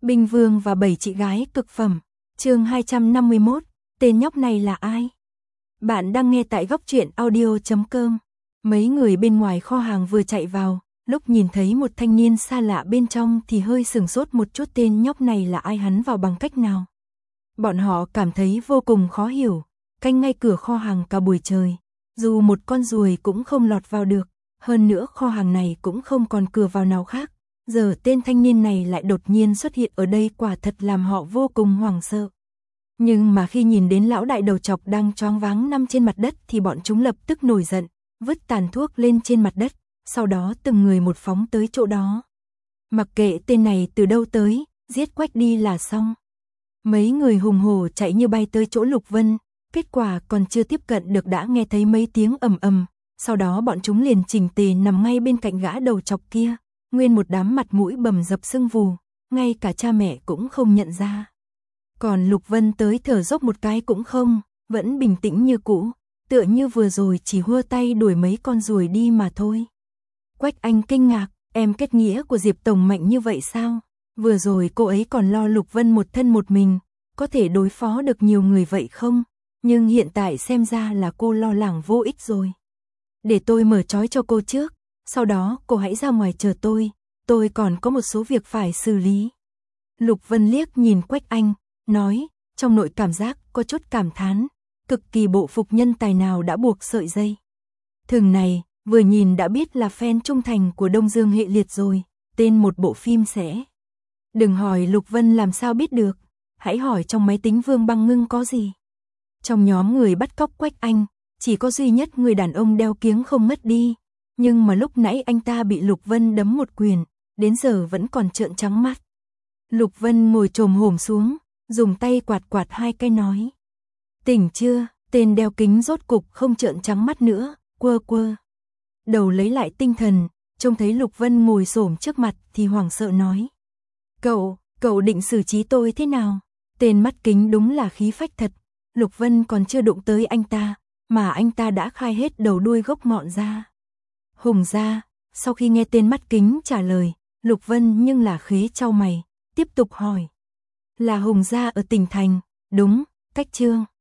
Binh Vương và 7 chị gái cực phẩm. Chương 251, tên nhóc này là ai? Bạn đang nghe tại góc truyện audio.com. Mấy người bên ngoài kho hàng vừa chạy vào, lúc nhìn thấy một thanh niên xa lạ bên trong thì hơi sửng sốt một chút, tên nhóc này là ai, hắn vào bằng cách nào? Bọn họ cảm thấy vô cùng khó hiểu, canh ngay cửa kho hàng cả buổi trời, dù một con ruồi cũng không lọt vào được, hơn nữa kho hàng này cũng không còn cửa vào nào khác. Giờ tên thanh niên này lại đột nhiên xuất hiện ở đây, quả thật làm họ vô cùng hoảng sợ. Nhưng mà khi nhìn đến lão đại đầu chọc đang choáng váng nằm trên mặt đất thì bọn chúng lập tức nổi giận, vứt tàn thuốc lên trên mặt đất, sau đó từng người một phóng tới chỗ đó. Mặc kệ tên này từ đâu tới, giết quách đi là xong. Mấy người hùng hổ chạy như bay tới chỗ Lục Vân, kết quả còn chưa tiếp cận được đã nghe thấy mấy tiếng ầm ầm, sau đó bọn chúng liền chỉnh tề nằm ngay bên cạnh gã đầu chọc kia. Nguyên một đám mặt mũi bầm dập sưng vù, ngay cả cha mẹ cũng không nhận ra. Còn Lục Vân tới thở dốc một cái cũng không, vẫn bình tĩnh như cũ, tựa như vừa rồi chỉ hua tay đuổi mấy con ruồi đi mà thôi. Quách Anh kinh ngạc, em kết nghĩa của Diệp Tổng mạnh như vậy sao? Vừa rồi cô ấy còn lo Lục Vân một thân một mình, có thể đối phó được nhiều người vậy không? Nhưng hiện tại xem ra là cô lo lắng vô ích rồi. Để tôi mở trói cho cô trước. Sau đó cô hãy ra ngoài chờ tôi còn có một số việc phải xử lý. Lục Vân liếc nhìn Quách Anh, nói, trong nội cảm giác có chút cảm thán, cực kỳ bộ phục nhân tài nào đã buộc sợi dây. Thừng này, vừa nhìn đã biết là fan trung thành của Đông Dương hệ liệt rồi, tên một bộ phim sẽ. Đừng hỏi Lục Vân làm sao biết được, hãy hỏi trong máy tính Vương Băng Ngưng có gì. Trong nhóm người bắt cóc Quách Anh, chỉ có duy nhất người đàn ông đeo kiếng không mất đi. Nhưng mà lúc nãy anh ta bị Lục Vân đấm một quyền, đến giờ vẫn còn trợn trắng mắt. Lục Vân ngồi chồm hổm xuống, dùng tay quạt quạt hai cái nói. Tỉnh chưa, tên đeo kính rốt cục không trợn trắng mắt nữa, quơ quơ. Đầu lấy lại tinh thần, trông thấy Lục Vân ngồi xổm trước mặt thì hoảng sợ nói. Cậu định xử trí tôi thế nào? Tên mắt kính đúng là khí phách thật, Lục Vân còn chưa đụng tới anh ta, mà anh ta đã khai hết đầu đuôi gốc ngọn ra. Hùng gia, sau khi nghe tên mắt kính trả lời, Lục Vân nhưng là khế chau mày, tiếp tục hỏi. Là Hùng gia ở tỉnh thành, đúng, cách Trương.